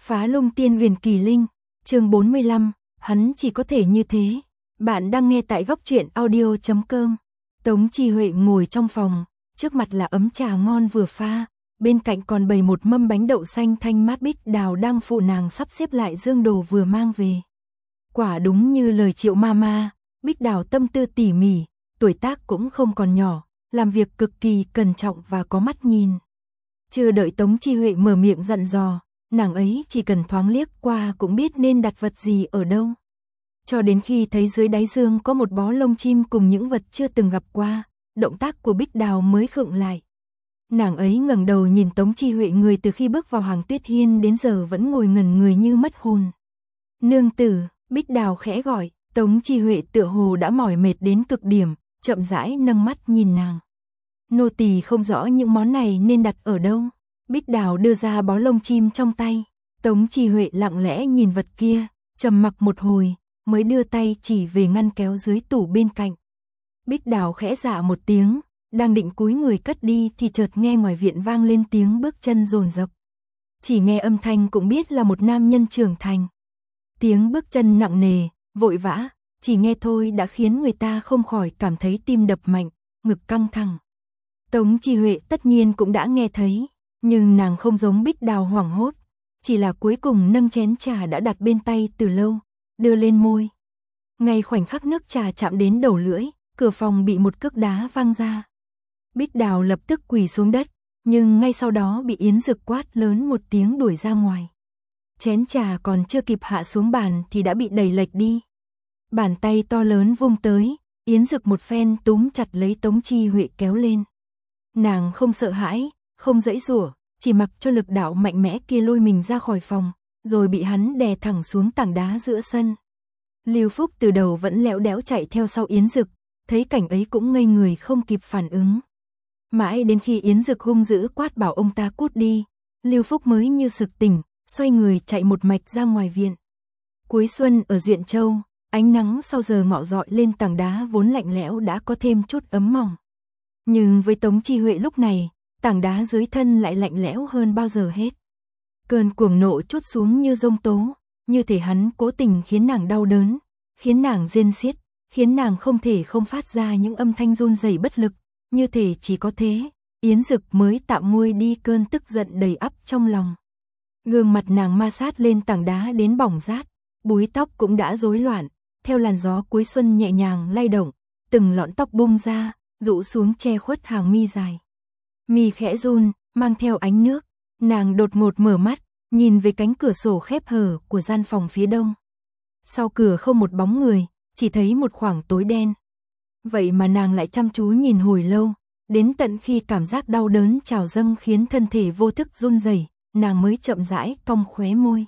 Phá Lung Tiên Huyền Kỳ Linh, chương 45, hắn chỉ có thể như thế. Bạn đang nghe tại góc truyện audio.com. Tống Chi Huệ ngồi trong phòng, trước mặt là ấm trà ngon vừa pha, bên cạnh còn bày một mâm bánh đậu xanh thanh mát. Bích Đào đang phụ nàng sắp xếp lại dương đồ vừa mang về. Quả đúng như lời Triệu Mama, Bích Đào tâm tư tỉ mỉ, tuổi tác cũng không còn nhỏ, làm việc cực kỳ cẩn trọng và có mắt nhìn. Chưa đợi Tống Chi Huệ mở miệng dặn dò, nàng ấy chỉ cần thoáng liếc qua cũng biết nên đặt vật gì ở đâu. Cho đến khi thấy dưới đáy dương có một bó lông chim cùng những vật chưa từng gặp qua, động tác của Bích Đào mới khựng lại. Nàng ấy ngẩng đầu nhìn Tống Chi Huệ, người từ khi bước vào hàng Tuyết Hiên đến giờ vẫn ngồi ngẩn người như mất hồn. Nương tử, Bích Đào khẽ gọi. Tống Chi Huệ tựa hồ đã mỏi mệt đến cực điểm, chậm rãi nâng mắt nhìn nàng. Nô tỳ không rõ những món này nên đặt ở đâu. Bích Đào đưa ra bó lông chim trong tay. Tống Chi Huệ lặng lẽ nhìn vật kia, trầm mặc một hồi, mới đưa tay chỉ về ngăn kéo dưới tủ bên cạnh. Bích Đào khẽ dạ một tiếng, đang định cúi người cất đi thì chợt nghe ngoài viện vang lên tiếng bước chân dồn dập. Chỉ nghe âm thanh cũng biết là một nam nhân trưởng thành. Tiếng bước chân nặng nề, vội vã, chỉ nghe thôi đã khiến người ta không khỏi cảm thấy tim đập mạnh, ngực căng thẳng. Tống Chi Huệ tất nhiên cũng đã nghe thấy, nhưng nàng không giống Bích Đào hoảng hốt, chỉ là cuối cùng nâng chén trà đã đặt bên tay từ lâu, đưa lên môi. Ngay khoảnh khắc nước trà chạm đến đầu lưỡi, cửa phòng bị một cước đá văng ra. Bích Đào lập tức quỳ xuống đất, nhưng ngay sau đó bị Yến Dực quát lớn một tiếng đuổi ra ngoài. Chén trà còn chưa kịp hạ xuống bàn thì đã bị đẩy lệch đi. Bàn tay to lớn vung tới, Yến Dực một phen túm chặt lấy Tống Chi Huệ kéo lên. Nàng không sợ hãi, không giãy giụa, chỉ mặc cho lực đạo mạnh mẽ kia lôi mình ra khỏi phòng, rồi bị hắn đè thẳng xuống tảng đá giữa sân. Lưu Phúc từ đầu vẫn lẽo đẽo chạy theo sau Yến Dực, thấy cảnh ấy cũng ngây người không kịp phản ứng. Mãi đến khi Yến Dực hung dữ quát bảo ông ta cút đi, Lưu Phúc mới như sực tỉnh, xoay người chạy một mạch ra ngoài viện. Cuối xuân ở Duyện Châu, ánh nắng sau giờ ngọ rọi lên tảng đá vốn lạnh lẽo đã có thêm chút ấm mỏng. Nhưng với Tống Chi Huệ lúc này, tảng đá dưới thân lại lạnh lẽo hơn bao giờ hết. Cơn cuồng nộ trút xuống như giông tố, như thể hắn cố tình khiến nàng đau đớn, khiến nàng rên xiết, khiến nàng không thể không phát ra những âm thanh run rẩy bất lực, như thể chỉ có thế, Yến Dực mới tạm nguôi đi cơn tức giận đầy ắp trong lòng. Gương mặt nàng ma sát lên tảng đá đến bỏng rát, búi tóc cũng đã rối loạn, theo làn gió cuối xuân nhẹ nhàng lay động, từng lọn tóc bung ra, rũ xuống che khuất hàng mi dài. Mi khẽ run, mang theo ánh nước, nàng đột ngột mở mắt, nhìn về cánh cửa sổ khép hờ của gian phòng phía đông. Sau cửa không một bóng người, chỉ thấy một khoảng tối đen. Vậy mà nàng lại chăm chú nhìn hồi lâu, đến tận khi cảm giác đau đớn trào dâng khiến thân thể vô thức run rẩy, nàng mới chậm rãi cong khóe môi.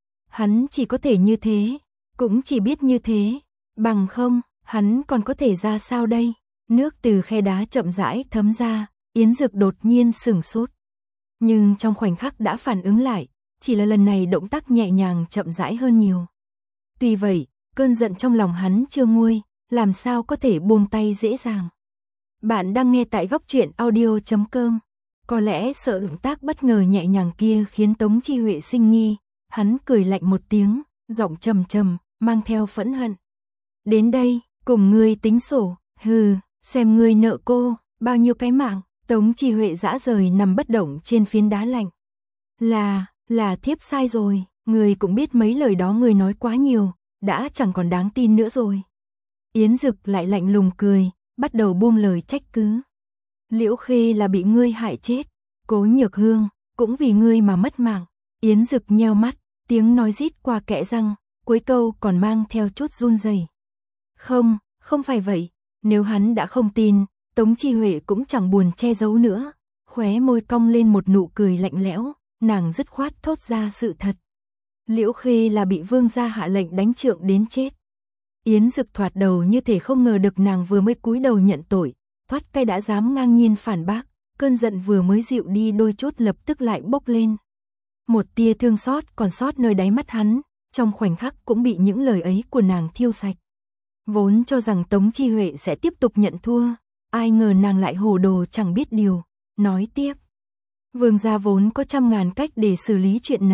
Hắn chỉ có thể như thế, cũng chỉ biết như thế, bằng không, hắn còn có thể ra sao đây? Nước từ khe đá chậm rãi thấm ra, Yến Dực đột nhiên sửng sốt. Nhưng trong khoảnh khắc đã phản ứng lại, chỉ là lần này động tác nhẹ nhàng chậm rãi hơn nhiều. Tuy vậy, cơn giận trong lòng hắn chưa nguôi, làm sao có thể buông tay dễ dàng. Bạn đang nghe tại góc truyện audio.com. Có lẽ sợ động tác bất ngờ nhẹ nhàng kia khiến Tống Chi Huệ sinh nghi, hắn cười lạnh một tiếng, giọng trầm trầm, mang theo phẫn hận. Đến đây, cùng ngươi tính sổ, hừ, xem ngươi nợ cô, bao nhiêu cái mạng. Tống Chi Huệ dã rời nằm bất động trên phiến đá lạnh. Là thiếp sai rồi, ngươi cũng biết mấy lời đó ngươi nói quá nhiều, đã chẳng còn đáng tin nữa rồi. Yến Dực lại lạnh lùng cười, bắt đầu buông lời trách cứ. Liễu Khê là bị ngươi hại chết, Cố Nhược Hương cũng vì ngươi mà mất mạng. Yến Dực nheo mắt, tiếng nói rít qua kẽ răng, cuối câu còn mang theo chút run rẩy. Không phải vậy, nếu hắn đã không tin, Tống Chi Huệ cũng chẳng buồn che giấu nữa, khóe môi cong lên một nụ cười lạnh lẽo, nàng dứt khoát thốt ra sự thật. Liễu Khê là bị vương gia hạ lệnh đánh trượng đến chết. Yến Dực thoạt đầu như thể không ngờ được nàng vừa mới cúi đầu nhận tội, thoát cái đã dám ngang nhiên phản bác, cơn giận vừa mới dịu đi đôi chút lập tức lại bốc lên. Một tia thương xót còn sót nơi đáy mắt hắn, trong khoảnh khắc cũng bị những lời ấy của nàng thiêu sạch. Vốn cho rằng Tống Chi Huệ sẽ tiếp tục nhận thua, ai ngờ nàng lại hồ đồ chẳng biết điều, nói tiếp. Vương gia vốn có trăm ngàn cách để xử lý chuyện này,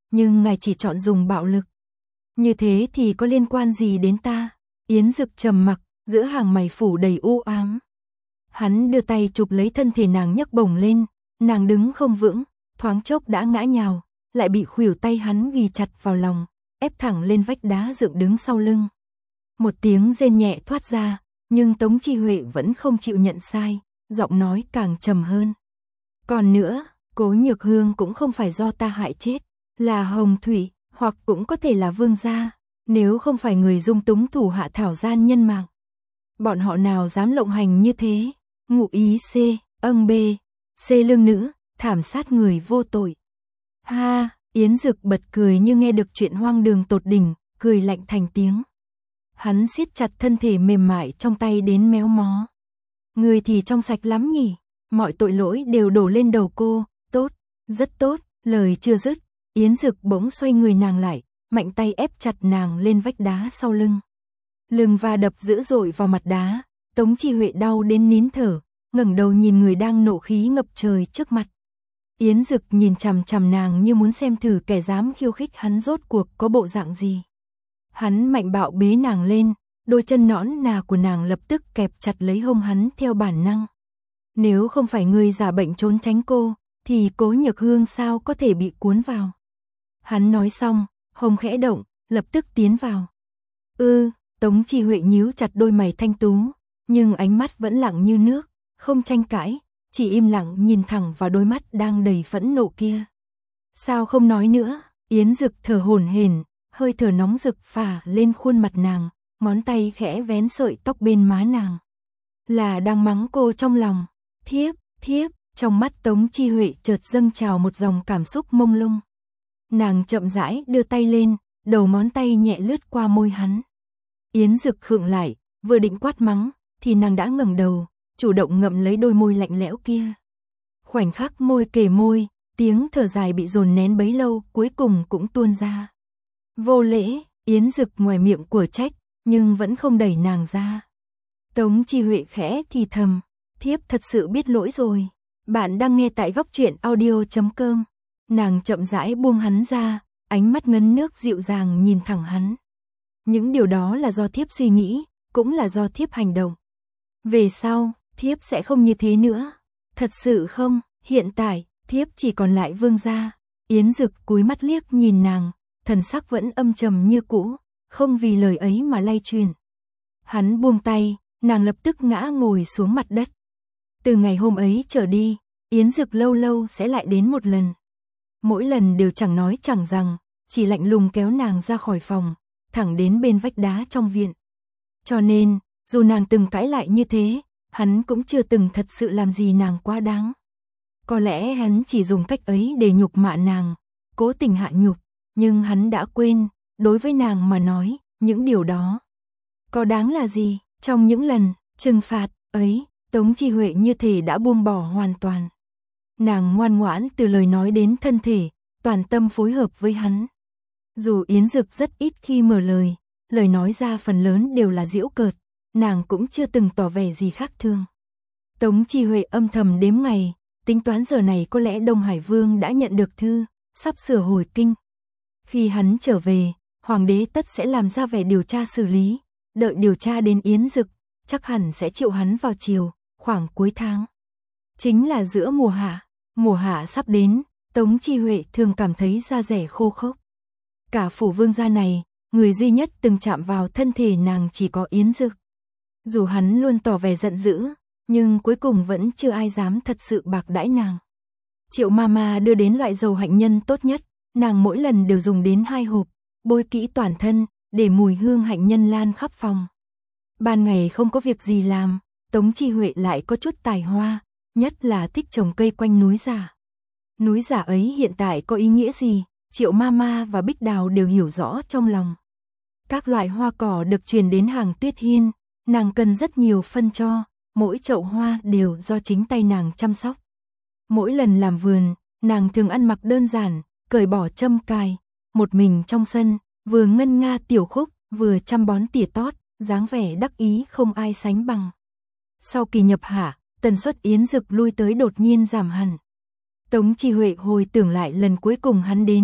nhưng ngài chỉ chọn dùng bạo lực. Như thế thì có liên quan gì đến ta? Yến Dực trầm mặc, giữa hàng mày phủ đầy u ám. Hắn đưa tay chụp lấy thân thể nàng nhấc bổng lên, nàng đứng không vững, thoáng chốc đã ngã nhào, lại bị khuỷu tay hắn ghi chặt vào lòng, ép thẳng lên vách đá dựng đứng sau lưng. Một tiếng rên nhẹ thoát ra, nhưng Tống Chi Huệ vẫn không chịu nhận sai, giọng nói càng trầm hơn. Còn nữa, Cố Nhược Hương cũng không phải do ta hại chết, là Hồng Thủy, hoặc cũng có thể là Vương gia, nếu không phải người dung túng thủ hạ thảo gian nhân mạng. Bọn họ nào dám lộng hành như thế? Ngụ ý C, B, C lương nữ, thảm sát người vô tội. Ha, Yến Dực bật cười như nghe được chuyện hoang đường tột đỉnh, cười lạnh thành tiếng. Hắn siết chặt thân thể mềm mại trong tay đến méo mó. Người thì trong sạch lắm nhỉ, mọi tội lỗi đều đổ lên đầu cô, tốt, rất tốt, lời chưa dứt, Yến Dực bỗng xoay người nàng lại, mạnh tay ép chặt nàng lên vách đá sau lưng. Lưng va đập dữ dội vào mặt đá, Tống Chi Huệ đau đến nín thở, ngẩng đầu nhìn người đang nộ khí ngập trời trước mặt. Yến Dực nhìn chằm chằm nàng như muốn xem thử kẻ dám khiêu khích hắn rốt cuộc có bộ dạng gì. Hắn mạnh bạo bế nàng lên, đôi chân nõn nà của nàng lập tức kẹp chặt lấy hông hắn theo bản năng. Nếu không phải ngươi giả bệnh trốn tránh cô, thì Cố Nhược Hương sao có thể bị cuốn vào. Hắn nói xong, hông khẽ động, lập tức tiến vào. Tống Chi Huệ nhíu chặt đôi mày thanh tú, nhưng ánh mắt vẫn lặng như nước, không tranh cãi, chỉ im lặng nhìn thẳng vào đôi mắt đang đầy phẫn nộ kia. Sao không nói nữa? Yến Dực thở hổn hển, hơi thở nóng rực phả lên khuôn mặt nàng, ngón tay khẽ vén sợi tóc bên má nàng. Là đang mắng cô trong lòng. Thiếp, trong mắt Tống Chi Huệ chợt dâng trào một dòng cảm xúc mông lung. Nàng chậm rãi đưa tay lên, đầu ngón tay nhẹ lướt qua môi hắn. Yến Dực khựng lại, vừa định quát mắng, thì nàng đã ngẩng đầu, chủ động ngậm lấy đôi môi lạnh lẽo kia. Khoảnh khắc môi kề môi, tiếng thở dài bị dồn nén bấy lâu cuối cùng cũng tuôn ra. Vô lễ, Yến Dực ngoài miệng của trách, nhưng vẫn không đẩy nàng ra. Tống Chi Huệ khẽ thì thầm, thiếp thật sự biết lỗi rồi. Bạn đang nghe tại Góc Truyện Audio.com. Nàng chậm rãi buông hắn ra, ánh mắt ngấn nước dịu dàng nhìn thẳng hắn. Những điều đó là do thiếp suy nghĩ, cũng là do thiếp hành động. Về sau, thiếp sẽ không như thế nữa. Thật sự không, hiện tại, thiếp chỉ còn lại Vương gia. Yến Dực cúi mắt liếc nhìn nàng, thần sắc vẫn âm trầm như cũ, không vì lời ấy mà lay chuyển. Hắn buông tay, nàng lập tức ngã ngồi xuống mặt đất. Từ ngày hôm ấy trở đi, Yến Dực lâu lâu sẽ lại đến một lần. Mỗi lần đều chẳng nói chẳng rằng, chỉ lạnh lùng kéo nàng ra khỏi phòng, thẳng đến bên vách đá trong viện. Cho nên, dù nàng từng cãi lại như thế, hắn cũng chưa từng thật sự làm gì nàng quá đáng. Có lẽ hắn chỉ dùng cách ấy để nhục mạ nàng, cố tình hạ nhục, nhưng hắn đã quên, đối với nàng mà nói, những điều đó có đáng là gì. Trong những lần trừng phạt ấy, Tống Chi Huệ như thể đã buông bỏ hoàn toàn. Nàng ngoan ngoãn từ lời nói đến thân thể, toàn tâm phối hợp với hắn. Dù Yến Dực rất ít khi mở lời nói ra phần lớn đều là giễu cợt, nàng cũng chưa từng tỏ vẻ gì khác thường. Tống Chi Huệ âm thầm đếm ngày, tính toán giờ này có lẽ Đông Hải Vương đã nhận được thư, sắp sửa hồi kinh. Khi hắn trở về, Hoàng đế tất sẽ làm ra vẻ điều tra xử lý, đợi điều tra đến Yến Dực, chắc hẳn sẽ triệu hắn vào chiều, khoảng cuối tháng. Chính là giữa mùa hạ sắp đến, Tống Chi Huệ thường cảm thấy da rẻ khô khốc. Cả phủ Vương gia này, người duy nhất từng chạm vào thân thể nàng chỉ có Yến Dực. Dù hắn luôn tỏ vẻ giận dữ, nhưng cuối cùng vẫn chưa ai dám thật sự bạc đãi nàng. Triệu Mama đưa đến loại dầu hạnh nhân tốt nhất, nàng mỗi lần đều dùng đến 2 hộp, bôi kỹ toàn thân, để mùi hương hạnh nhân lan khắp phòng. Ban ngày không có việc gì làm, Tống Chi Huệ lại có chút tài hoa, nhất là thích trồng cây quanh núi giả. Núi giả ấy hiện tại có ý nghĩa gì, Triệu Mama và Bích Đào đều hiểu rõ trong lòng. Các loại hoa cỏ được truyền đến hàng Tuyết Hiên, nàng cần rất nhiều phân cho, mỗi chậu hoa đều do chính tay nàng chăm sóc. Mỗi lần làm vườn, nàng thường ăn mặc đơn giản, cởi bỏ châm cài, một mình trong sân, vừa ngân nga tiểu khúc, vừa chăm bón tỉa tót, dáng vẻ đắc ý không ai sánh bằng. Sau kỳ nhập hạ, tần suất Yến Dực lui tới đột nhiên giảm hẳn. Tống Chi Huệ hồi tưởng lại lần cuối cùng hắn đến,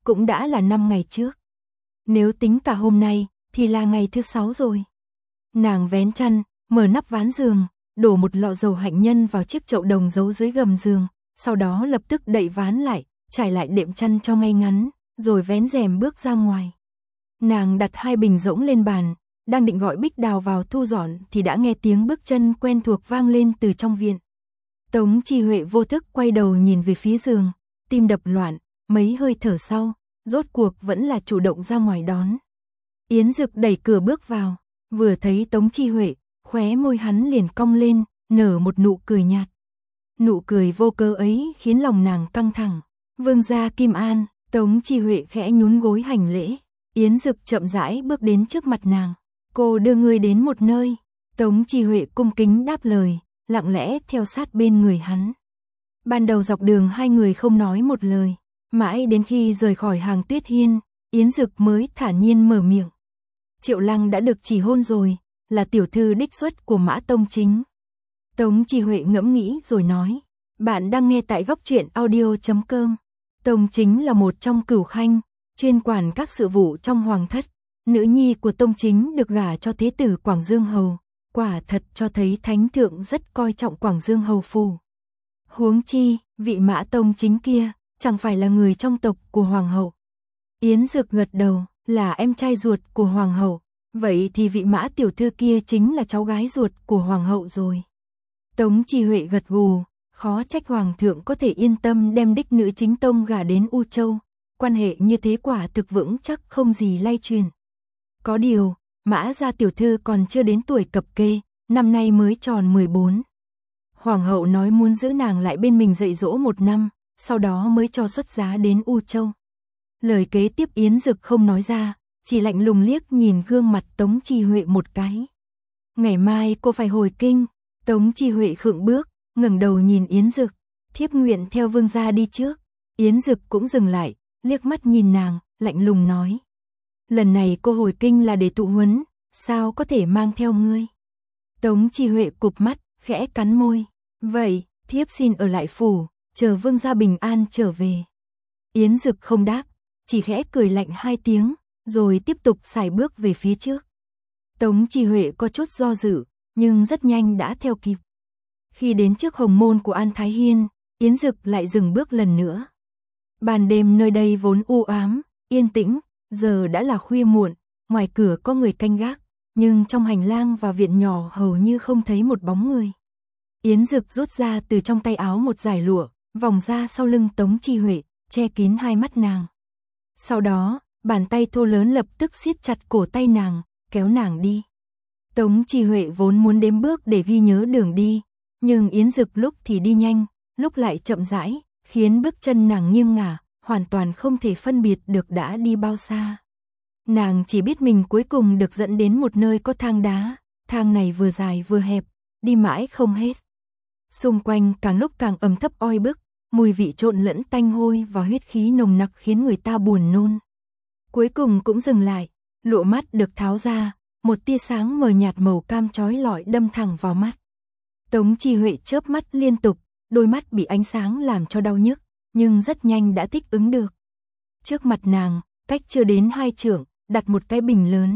cũng đã là 5 ngày trước. Nếu tính cả hôm nay, thì là ngày thứ 6 rồi. Nàng vén chăn, mở nắp ván giường, đổ một lọ dầu hạnh nhân vào chiếc chậu đồng giấu dưới gầm giường, sau đó lập tức đậy ván lại, trải lại đệm chăn cho ngay ngắn, rồi vén rèm bước ra ngoài. Nàng đặt 2 bình rỗng lên bàn, đang định gọi Bích Đào vào thu dọn thì đã nghe tiếng bước chân quen thuộc vang lên từ trong viện. Tống Chi Huệ vô thức quay đầu nhìn về phía giường, tim đập loạn, mấy hơi thở sau, rốt cuộc vẫn là chủ động ra ngoài đón. Yến Dực đẩy cửa bước vào, vừa thấy Tống Chi Huệ, khóe môi hắn liền cong lên, nở một nụ cười nhạt. Nụ cười vô cớ ấy khiến lòng nàng căng thẳng. Vương gia Kim An, Tống Chi Huệ khẽ nhún gối hành lễ. Yến Dực chậm rãi bước đến trước mặt nàng. Cô đưa ngươi đến một nơi. Tống Chi Huệ cung kính đáp lời, lặng lẽ theo sát bên người hắn. Ban đầu dọc đường hai người không nói một lời, mãi đến khi rời khỏi hàng Tuyết Hiên, Yến Dực mới thản nhiên mở miệng. Triệu Lăng đã được chỉ hôn rồi, là tiểu thư đích xuất của Mã Tông Chính. Tống Chi Huệ ngẫm nghĩ rồi nói, bạn đang nghe tại góc truyện audio.com. Tông Chính là một trong cửu khanh, chuyên quản các sự vụ trong hoàng thất. Nữ nhi của Tông Chính được gả cho thế tử Quảng Dương Hầu, quả thật cho thấy thánh thượng rất coi trọng Quảng Dương Hầu phủ. Huống chi, vị Mã Tông Chính kia, chẳng phải là người trong tộc của hoàng hậu. Yến Dực gật đầu, là em trai ruột của hoàng hậu, vậy thì vị Mã tiểu thư kia chính là cháu gái ruột của hoàng hậu rồi. Tống Chi Huệ gật gù, khó trách hoàng thượng có thể yên tâm đem đích nữ chính tông gả đến U Châu, quan hệ như thế quả thực vững chắc không gì lay truyền. Có điều, Mã gia tiểu thư còn chưa đến tuổi cập kê, năm nay mới tròn 14. Hoàng hậu nói muốn giữ nàng lại bên mình dạy dỗ 1 năm, sau đó mới cho xuất giá đến U Châu. Lời kế tiếp Yến Dực không nói ra, chỉ lạnh lùng liếc nhìn gương mặt Tống Chi Huệ một cái. Ngày mai cô phải hồi kinh. Tống Chi Huệ khựng bước, ngẩng đầu nhìn Yến Dực, thiếp nguyện theo vương gia đi trước. Yến Dực cũng dừng lại, liếc mắt nhìn nàng, lạnh lùng nói. Lần này cô hồi kinh là để tụ huấn, sao có thể mang theo ngươi? Tống Chi Huệ cụp mắt, khẽ cắn môi. Vậy, thiếp xin ở lại phủ, chờ vương gia bình an trở về. Yến Dực không đáp, chỉ khẽ cười lạnh 2 tiếng, rồi tiếp tục sải bước về phía trước. Tống Chi Huệ có chút do dự, nhưng rất nhanh đã theo kịp. Khi đến trước hồng môn của An Thái Hiên, Yến Dực lại dừng bước lần nữa. Ban đêm nơi đây vốn u ám, yên tĩnh, giờ đã là khuya muộn, ngoài cửa có người canh gác, nhưng trong hành lang và viện nhỏ hầu như không thấy một bóng người. Yến Dực rút ra từ trong tay áo một dải lụa, vòng ra sau lưng Tống Chi Huệ, che kín 2 mắt nàng. Sau đó, bàn tay thô lớn lập tức siết chặt cổ tay nàng, kéo nàng đi. Tống Chi Huệ vốn muốn đếm bước để ghi nhớ đường đi, nhưng Yến Dực lúc thì đi nhanh, lúc lại chậm rãi, khiến bước chân nàng nghiêng ngả, hoàn toàn không thể phân biệt được đã đi bao xa. Nàng chỉ biết mình cuối cùng được dẫn đến một nơi có thang đá, thang này vừa dài vừa hẹp, đi mãi không hết. Xung quanh càng lúc càng ẩm thấp oi bức, mùi vị trộn lẫn tanh hôi và huyết khí nồng nặc khiến người ta buồn nôn. Cuối cùng cũng dừng lại, lụa mắt được tháo ra, một tia sáng mờ nhạt màu cam chói lọi đâm thẳng vào mắt. Tống Chi Huệ chớp mắt liên tục, đôi mắt bị ánh sáng làm cho đau nhức, nhưng rất nhanh đã thích ứng được. Trước mặt nàng, cách chưa đến 2 trượng, đặt một cái bình lớn.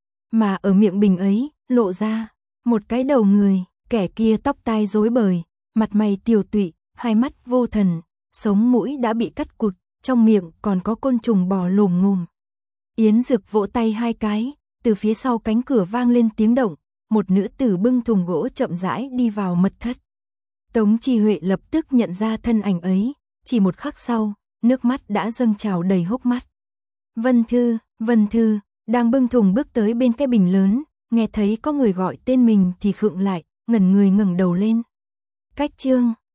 Mà ở miệng bình ấy, lộ ra một cái đầu người, kẻ kia tóc tai rối bời, mặt mày tiều tụy, 2 mắt vô thần, sống mũi đã bị cắt cụt, trong miệng còn có côn trùng bò lồm ngồm. Yến Dực vỗ tay 2 cái, từ phía sau cánh cửa vang lên tiếng động, một nữ tử bưng thùng gỗ chậm rãi đi vào mật thất. Tống Chi Huệ lập tức nhận ra thân ảnh ấy, chỉ một khắc sau, nước mắt đã dâng trào đầy hốc mắt. Vân Thư, đang bưng thùng bước tới bên cái bình lớn, nghe thấy có người gọi tên mình thì khựng lại, ngẩn người ngẩng đầu lên. Cách chương